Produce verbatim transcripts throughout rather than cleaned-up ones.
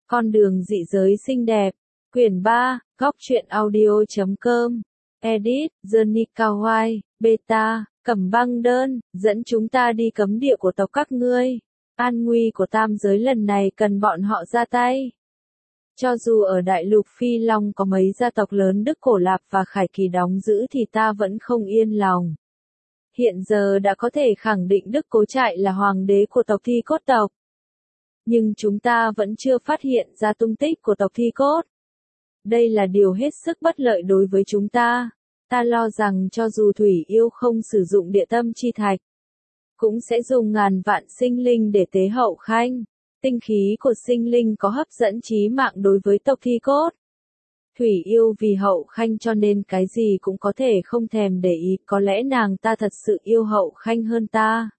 Con đường dị giới xinh đẹp. Quyển ba, góc truyện audio chấm com. Edit, Johnny Kawai, Beta, Cẩm Băng Đơn, dẫn chúng ta đi cấm địa của tộc các ngươi. An nguy của tam giới lần này cần bọn họ ra tay. Cho dù ở đại lục Phi Long có mấy gia tộc lớn Đức Cổ Lạp và Khải Kỳ đóng giữ thì ta vẫn không yên lòng. Hiện giờ đã có thể khẳng định Đức Cố Trại là hoàng đế của tộc Thi Cốt tộc. Nhưng chúng ta vẫn chưa phát hiện ra tung tích của tộc Thi Cốt. Đây là điều hết sức bất lợi đối với chúng ta. Ta lo rằng cho dù Thủy Yêu không sử dụng địa tâm chi thạch, cũng sẽ dùng ngàn vạn sinh linh để tế Hậu Khanh. Tinh khí của sinh linh có hấp dẫn chí mạng đối với tộc Thi Cốt. Thủy Yêu vì Hậu Khanh cho nên cái gì cũng có thể không thèm để ý, có lẽ nàng ta thật sự yêu Hậu Khanh hơn ta.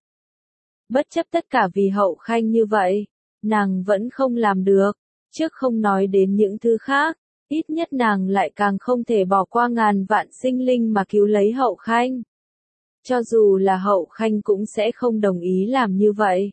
Bất chấp tất cả vì Hậu Khanh như vậy, nàng vẫn không làm được, trước không nói đến những thứ khác, ít nhất nàng lại càng không thể bỏ qua ngàn vạn sinh linh mà cứu lấy Hậu Khanh. Cho dù là Hậu Khanh cũng sẽ không đồng ý làm như vậy.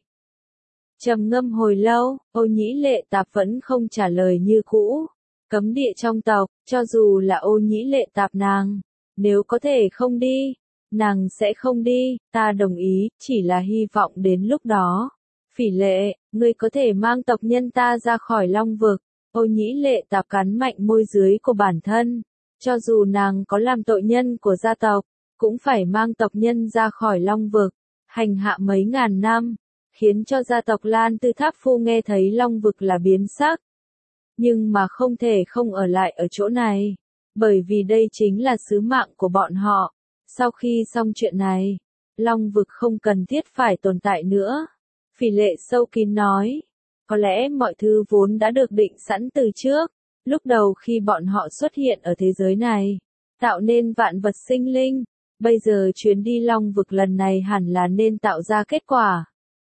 Trầm ngâm hồi lâu, Ô Nhĩ Lệ Tạp vẫn không trả lời như cũ. Cấm địa trong tộc, cho dù là Ô Nhĩ Lệ Tạp nàng, nếu có thể không đi, nàng sẽ không đi, ta đồng ý, chỉ là hy vọng đến lúc đó. Phỉ Lệ, ngươi có thể mang tộc nhân ta ra khỏi Long Vực. Ô Nhĩ Lệ Tạp cắn mạnh môi dưới của bản thân, cho dù nàng có làm tội nhân của gia tộc, cũng phải mang tộc nhân ra khỏi Long Vực, hành hạ mấy ngàn năm, khiến cho gia tộc Lan Tư Tháp Phu nghe thấy Long Vực là biến sắc. Nhưng mà không thể không ở lại ở chỗ này, bởi vì đây chính là sứ mạng của bọn họ. Sau khi xong chuyện này, Long Vực không cần thiết phải tồn tại nữa. Phỉ Lệ sâu kín nói, có lẽ mọi thứ vốn đã được định sẵn từ trước, lúc đầu khi bọn họ xuất hiện ở thế giới này, tạo nên vạn vật sinh linh, bây giờ chuyến đi Long Vực lần này hẳn là nên tạo ra kết quả.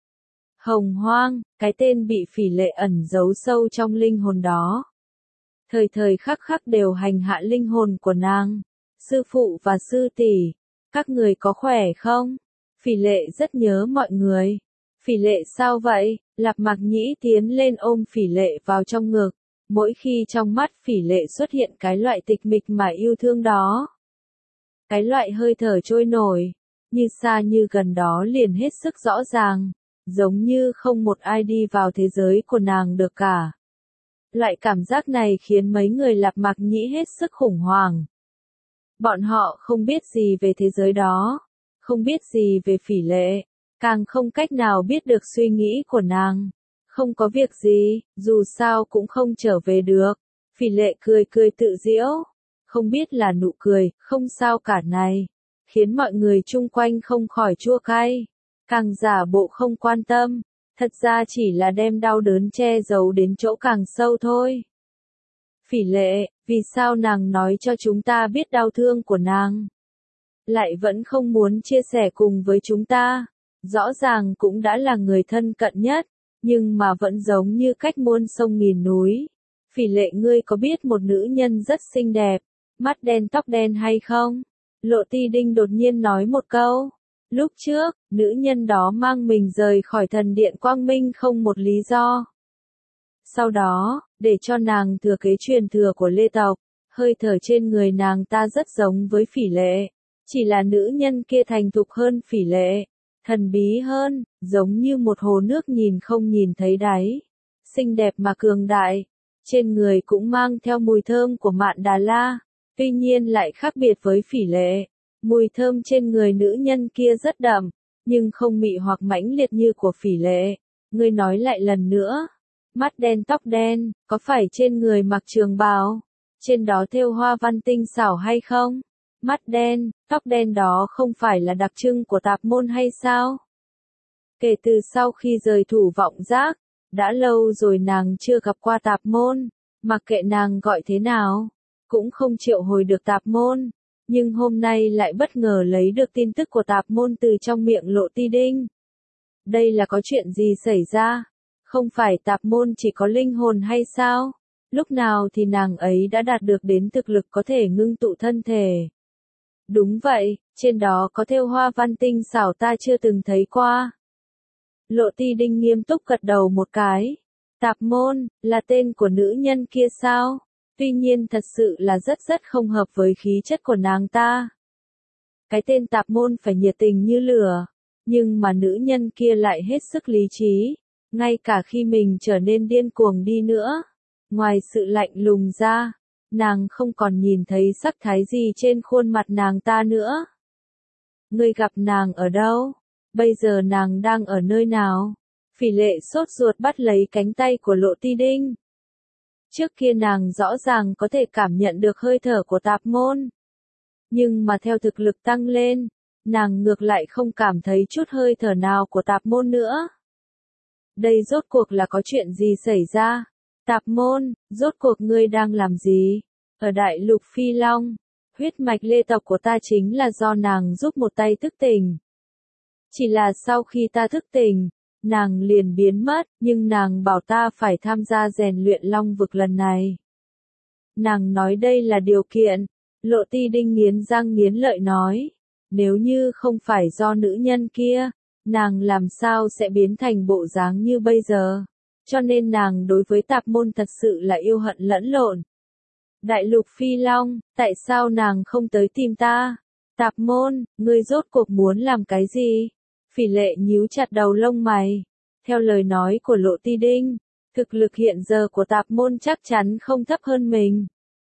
Hồng Hoang, cái tên bị Phỉ Lệ ẩn giấu sâu trong linh hồn đó. Thời thời khắc khắc đều hành hạ linh hồn của nàng. Sư phụ và sư tỷ, các người có khỏe không? Phỉ Lệ rất nhớ mọi người. Phỉ Lệ sao vậy? Lạp Mạc Nhĩ tiến lên ôm Phỉ Lệ vào trong ngực. Mỗi khi trong mắt Phỉ Lệ xuất hiện cái loại tịch mịch mà yêu thương đó. Cái loại hơi thở trôi nổi, như xa như gần đó liền hết sức rõ ràng. Giống như không một ai đi vào thế giới của nàng được cả. Loại cảm giác này khiến mấy người Lạp Mạc Nhĩ hết sức khủng hoảng. Bọn họ không biết gì về thế giới đó, không biết gì về Phỉ Lệ, càng không cách nào biết được suy nghĩ của nàng. Không có việc gì, dù sao cũng không trở về được. Phỉ Lệ cười cười tự giễu, không biết là nụ cười, không sao cả này, khiến mọi người chung quanh không khỏi chua cay. Càng giả bộ không quan tâm, thật ra chỉ là đem đau đớn che giấu đến chỗ càng sâu thôi. Phỉ Lệ, vì sao nàng nói cho chúng ta biết đau thương của nàng? Lại vẫn không muốn chia sẻ cùng với chúng ta. Rõ ràng cũng đã là người thân cận nhất, nhưng mà vẫn giống như cách muôn sông nghìn núi. Phỉ Lệ, ngươi có biết một nữ nhân rất xinh đẹp, mắt đen tóc đen hay không? Lộ Ti Đinh đột nhiên nói một câu. Lúc trước, nữ nhân đó mang mình rời khỏi thần điện Quang Minh không một lý do. Sau đó, để cho nàng thừa kế truyền thừa của Lê tộc, hơi thở trên người nàng ta rất giống với Phỉ Lệ. Chỉ là nữ nhân kia thành thục hơn Phỉ Lệ, thần bí hơn, giống như một hồ nước nhìn không nhìn thấy đáy. Xinh đẹp mà cường đại, trên người cũng mang theo mùi thơm của Mạn Đà La, tuy nhiên lại khác biệt với Phỉ Lệ. Mùi thơm trên người nữ nhân kia rất đậm, nhưng không mị hoặc mãnh liệt như của Phỉ Lệ. Ngươi nói lại lần nữa. Mắt đen tóc đen, có phải trên người mặc trường bào, trên đó thêu hoa văn tinh xảo hay không? Mắt đen, tóc đen đó không phải là đặc trưng của tạp môn hay sao? Kể từ sau khi rời Thủ Vọng Giác, đã lâu rồi nàng chưa gặp qua tạp môn, mặc kệ nàng gọi thế nào, cũng không triệu hồi được tạp môn. Nhưng hôm nay lại bất ngờ lấy được tin tức của tạp môn từ trong miệng Lộ Ti Đinh. Đây là có chuyện gì xảy ra? Không phải tạp môn chỉ có linh hồn hay sao? Lúc nào thì nàng ấy đã đạt được đến thực lực có thể ngưng tụ thân thể? Đúng vậy, trên đó có thêu hoa văn tinh xảo ta chưa từng thấy qua. Lộ Ti Đinh nghiêm túc gật đầu một cái. Tạp môn, là tên của nữ nhân kia sao? Tuy nhiên thật sự là rất rất không hợp với khí chất của nàng ta. Cái tên tạp môn phải nhiệt tình như lửa, nhưng mà nữ nhân kia lại hết sức lý trí, ngay cả khi mình trở nên điên cuồng đi nữa. Ngoài sự lạnh lùng ra, nàng không còn nhìn thấy sắc thái gì trên khuôn mặt nàng ta nữa. Ngươi gặp nàng ở đâu? Bây giờ nàng đang ở nơi nào? Phỉ Lệ sốt ruột bắt lấy cánh tay của Lộ Ti Đinh. Trước kia nàng rõ ràng có thể cảm nhận được hơi thở của tạp môn. Nhưng mà theo thực lực tăng lên, nàng ngược lại không cảm thấy chút hơi thở nào của tạp môn nữa. Đây rốt cuộc là có chuyện gì xảy ra? Tạp môn, rốt cuộc ngươi đang làm gì? Ở Đại Lục Phi Long, huyết mạch lê tộc của ta chính là do nàng giúp một tay thức tỉnh. Chỉ là sau khi ta thức tỉnh, nàng liền biến mất, nhưng nàng bảo ta phải tham gia rèn luyện long vực lần này. Nàng nói đây là điều kiện. Lộ Ti Đinh nghiến răng nghiến lợi nói, nếu như không phải do nữ nhân kia, nàng làm sao sẽ biến thành bộ dáng như bây giờ, cho nên nàng đối với tạp môn thật sự là yêu hận lẫn lộn. Đại Lục Phi Long, tại sao nàng không tới tìm ta? Tạp môn, ngươi rốt cuộc muốn làm cái gì? Phỉ Lệ nhíu chặt đầu lông mày. Theo lời nói của Lộ Ti Đinh, thực lực hiện giờ của tạp môn chắc chắn không thấp hơn mình.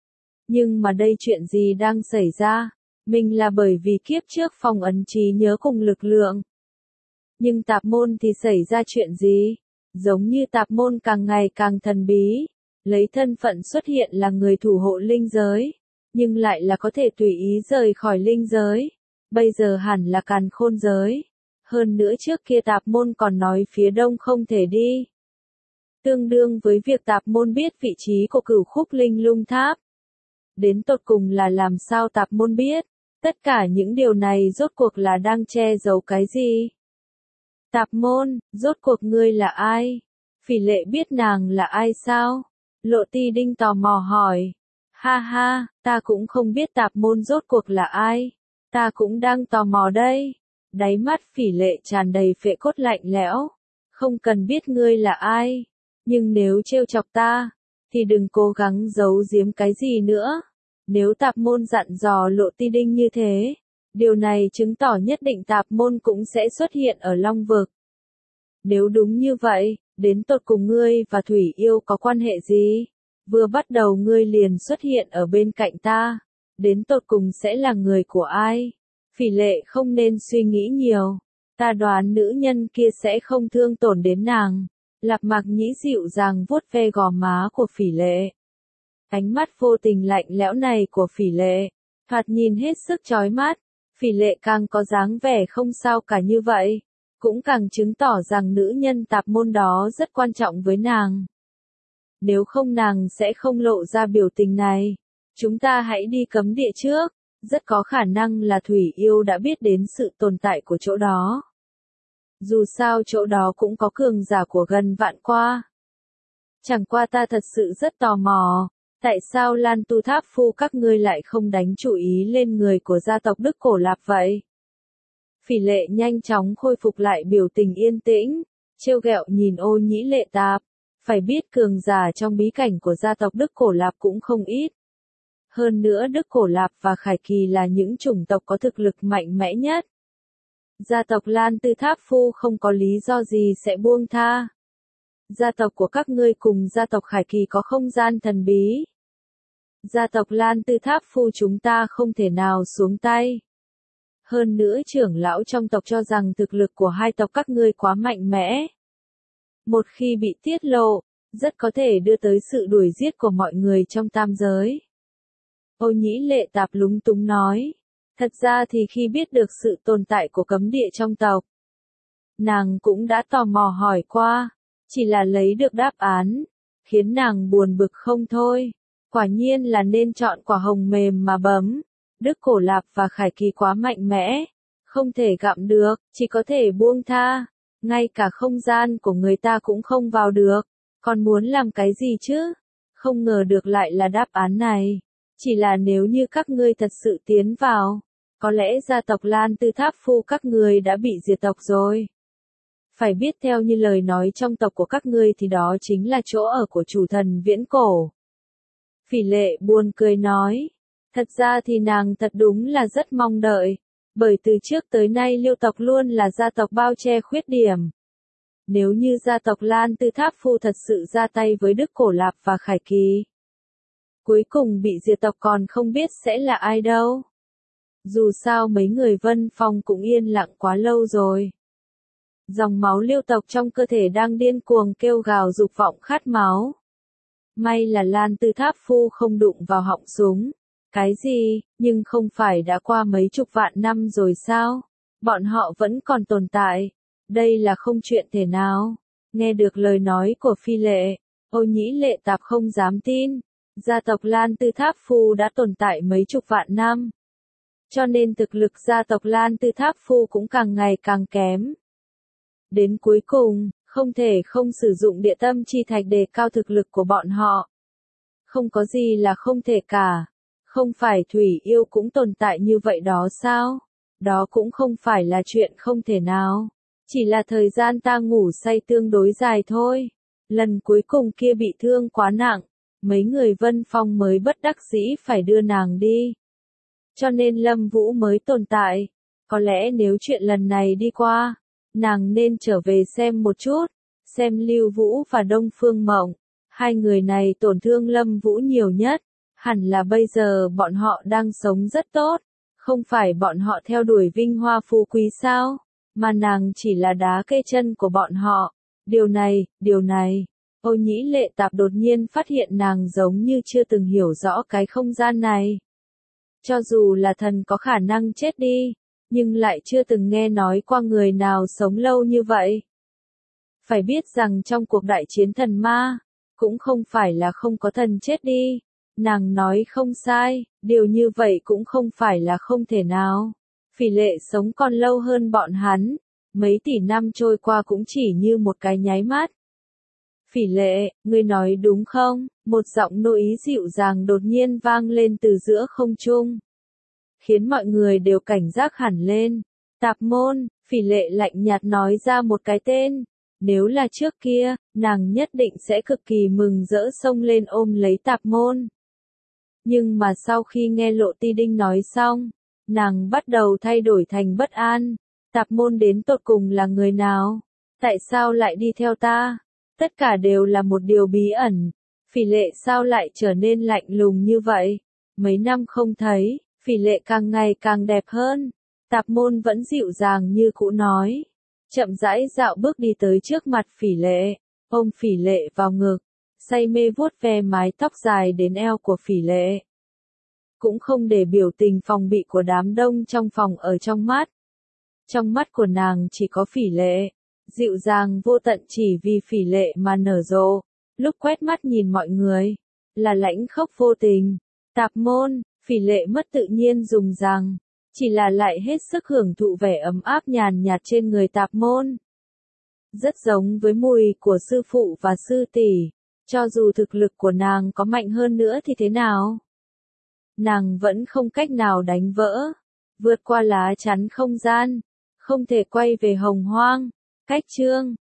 Nhưng mà đây chuyện gì đang xảy ra? Mình là bởi vì kiếp trước phong ấn trí nhớ cùng lực lượng. Nhưng tạp môn thì xảy ra chuyện gì? Giống như tạp môn càng ngày càng thần bí, lấy thân phận xuất hiện là người thủ hộ linh giới, nhưng lại là có thể tùy ý rời khỏi linh giới. Bây giờ hẳn là càn khôn giới. Hơn nữa trước kia tạp môn còn nói phía đông không thể đi. Tương đương với việc tạp môn biết vị trí của cửu khúc linh lung tháp. Đến tột cùng là làm sao tạp môn biết? Tất cả những điều này rốt cuộc là đang che giấu cái gì? Tạp môn, rốt cuộc ngươi là ai? Phỉ Lệ biết nàng là ai sao? Lộ Ti Đinh tò mò hỏi. Ha ha, ta cũng không biết tạp môn rốt cuộc là ai. Ta cũng đang tò mò đây. Đáy mắt Phỉ Lệ tràn đầy phệ cốt lạnh lẽo. Không cần biết ngươi là ai. Nhưng nếu trêu chọc ta, thì đừng cố gắng giấu giếm cái gì nữa. Nếu tạp môn dặn dò Lộ Ti Đinh như thế, điều này chứng tỏ nhất định tạp môn cũng sẽ xuất hiện ở Long Vực. Nếu đúng như vậy, đến tột cùng ngươi và Thủy Yêu có quan hệ gì? Vừa bắt đầu ngươi liền xuất hiện ở bên cạnh ta, đến tột cùng sẽ là người của ai? Phỉ Lệ không nên suy nghĩ nhiều, ta đoán nữ nhân kia sẽ không thương tổn đến nàng. Lạp Mạc Nhĩ dịu dàng vuốt ve gò má của Phỉ Lệ. Ánh mắt vô tình lạnh lẽo này của Phỉ Lệ, thoạt nhìn hết sức chói mắt. Phỉ Lệ càng có dáng vẻ không sao cả như vậy, cũng càng chứng tỏ rằng nữ nhân tạp môn đó rất quan trọng với nàng. Nếu không nàng sẽ không lộ ra biểu tình này. Chúng ta hãy đi cấm địa trước, rất có khả năng là Thủy Yêu đã biết đến sự tồn tại của chỗ đó. Dù sao chỗ đó cũng có cường giả của gần vạn qua. Chẳng qua ta thật sự rất tò mò, tại sao Lan Tu Tháp Phu các ngươi lại không đánh chú ý lên người của gia tộc Đức Cổ Lạp vậy? Phỉ Lệ nhanh chóng khôi phục lại biểu tình yên tĩnh, trêu ghẹo nhìn Ô Nhĩ Lệ Tạp. Phải biết cường giả trong bí cảnh của gia tộc Đức Cổ Lạp cũng không ít. Hơn nữa Đức Cổ Lạp và Khải Kỳ là những chủng tộc có thực lực mạnh mẽ nhất. Gia tộc Lan Tư Tháp Phu không có lý do gì sẽ buông tha. Gia tộc của các ngươi cùng gia tộc Khải Kỳ có không gian thần bí. Gia tộc Lan Tư Tháp Phu chúng ta không thể nào xuống tay. Hơn nữa trưởng lão trong tộc cho rằng thực lực của hai tộc các ngươi quá mạnh mẽ. Một khi bị tiết lộ, rất có thể đưa tới sự đuổi giết của mọi người trong tam giới. Ô Nhĩ Lệ Tạp lúng túng nói. Thật ra thì khi biết được sự tồn tại của cấm địa trong tộc, nàng cũng đã tò mò hỏi qua, chỉ là lấy được đáp án, khiến nàng buồn bực không thôi. Quả nhiên là nên chọn quả hồng mềm mà bấm. Đức Cổ Lạp và Khải Kỳ quá mạnh mẽ, không thể gặm được, chỉ có thể buông tha. Ngay cả không gian của người ta cũng không vào được, còn muốn làm cái gì chứ? Không ngờ được lại là đáp án này. Chỉ là nếu như các ngươi thật sự tiến vào, có lẽ gia tộc Lan Tư Tháp Phu các ngươi đã bị diệt tộc rồi. Phải biết theo như lời nói trong tộc của các ngươi thì đó chính là chỗ ở của chủ thần viễn cổ. Phỉ Lệ buồn cười nói. Thật ra thì nàng thật đúng là rất mong đợi. Bởi từ trước tới nay Liêu tộc luôn là gia tộc bao che khuyết điểm. Nếu như gia tộc Lan Tư Tháp Phu thật sự ra tay với Đức Cổ Lạp và Khải Kỳ, cuối cùng bị diệt tộc còn không biết sẽ là ai đâu. Dù sao mấy người Vân Phong cũng yên lặng quá lâu rồi. Dòng máu Liêu tộc trong cơ thể đang điên cuồng kêu gào dục vọng khát máu. May là Lan Tư Tháp Phu không đụng vào họng súng. Cái gì, nhưng không phải đã qua mấy chục vạn năm rồi sao? Bọn họ vẫn còn tồn tại. Đây là không chuyện thể nào. Nghe được lời nói của Phi Lệ, Ô Nhĩ Lệ Tạp không dám tin. Gia tộc Lan Tư Tháp Phu đã tồn tại mấy chục vạn năm. Cho nên thực lực gia tộc Lan Tư Tháp Phu cũng càng ngày càng kém. Đến cuối cùng, không thể không sử dụng địa tâm chi thạch đề cao thực lực của bọn họ. Không có gì là không thể cả. Không phải Thủy Yêu cũng tồn tại như vậy đó sao? Đó cũng không phải là chuyện không thể nào. Chỉ là thời gian ta ngủ say tương đối dài thôi. Lần cuối cùng kia bị thương quá nặng. Mấy người Vân Phong mới bất đắc dĩ phải đưa nàng đi. Cho nên Lâm Vũ mới tồn tại. Có lẽ nếu chuyện lần này đi qua, nàng nên trở về xem một chút. Xem Lưu Vũ và Đông Phương Mộng. Hai người này tổn thương Lâm Vũ nhiều nhất. Hẳn là bây giờ bọn họ đang sống rất tốt. Không phải bọn họ theo đuổi vinh hoa phú quý sao? Mà nàng chỉ là đá kê chân của bọn họ. Điều này, điều này. Ô Nhĩ Lệ Tạp đột nhiên phát hiện nàng giống như chưa từng hiểu rõ cái không gian này. Cho dù là thần có khả năng chết đi, nhưng lại chưa từng nghe nói qua người nào sống lâu như vậy. Phải biết rằng trong cuộc đại chiến thần ma, cũng không phải là không có thần chết đi. Nàng nói không sai, điều như vậy cũng không phải là không thể nào. Phỉ Lệ sống còn lâu hơn bọn hắn, mấy tỷ năm trôi qua cũng chỉ như một cái nháy mắt. Phỉ Lệ, ngươi nói đúng không? Một giọng nô ý dịu dàng đột nhiên vang lên từ giữa không trung, khiến mọi người đều cảnh giác hẳn lên. Tạp Môn, Phỉ Lệ lạnh nhạt nói ra một cái tên. Nếu là trước kia, nàng nhất định sẽ cực kỳ mừng rỡ xông lên ôm lấy Tạp Môn. Nhưng mà sau khi nghe Lộ Ti Đinh nói xong, nàng bắt đầu thay đổi thành bất an. Tạp Môn đến tột cùng là người nào? Tại sao lại đi theo ta? Tất cả đều là một điều bí ẩn. Phỉ Lệ sao lại trở nên lạnh lùng như vậy? Mấy năm không thấy, Phỉ Lệ càng ngày càng đẹp hơn. Tạp Môn vẫn dịu dàng như cũ nói. Chậm rãi dạo bước đi tới trước mặt Phỉ Lệ, ôm Phỉ Lệ vào ngực, say mê vuốt ve mái tóc dài đến eo của Phỉ Lệ. Cũng không để biểu tình phòng bị của đám đông trong phòng ở trong mắt. Trong mắt của nàng chỉ có Phỉ Lệ, dịu dàng vô tận chỉ vì Phỉ Lệ mà nở rộ. Lúc quét mắt nhìn mọi người, là lãnh khốc vô tình. Tạp Môn, Phỉ Lệ mất tự nhiên dùng rằng, chỉ là lại hết sức hưởng thụ vẻ ấm áp nhàn nhạt trên người Tạp Môn. Rất giống với mùi của sư phụ và sư tỷ, cho dù thực lực của nàng có mạnh hơn nữa thì thế nào? Nàng vẫn không cách nào đánh vỡ, vượt qua lá chắn không gian, không thể quay về Hồng Hoang. Cách chương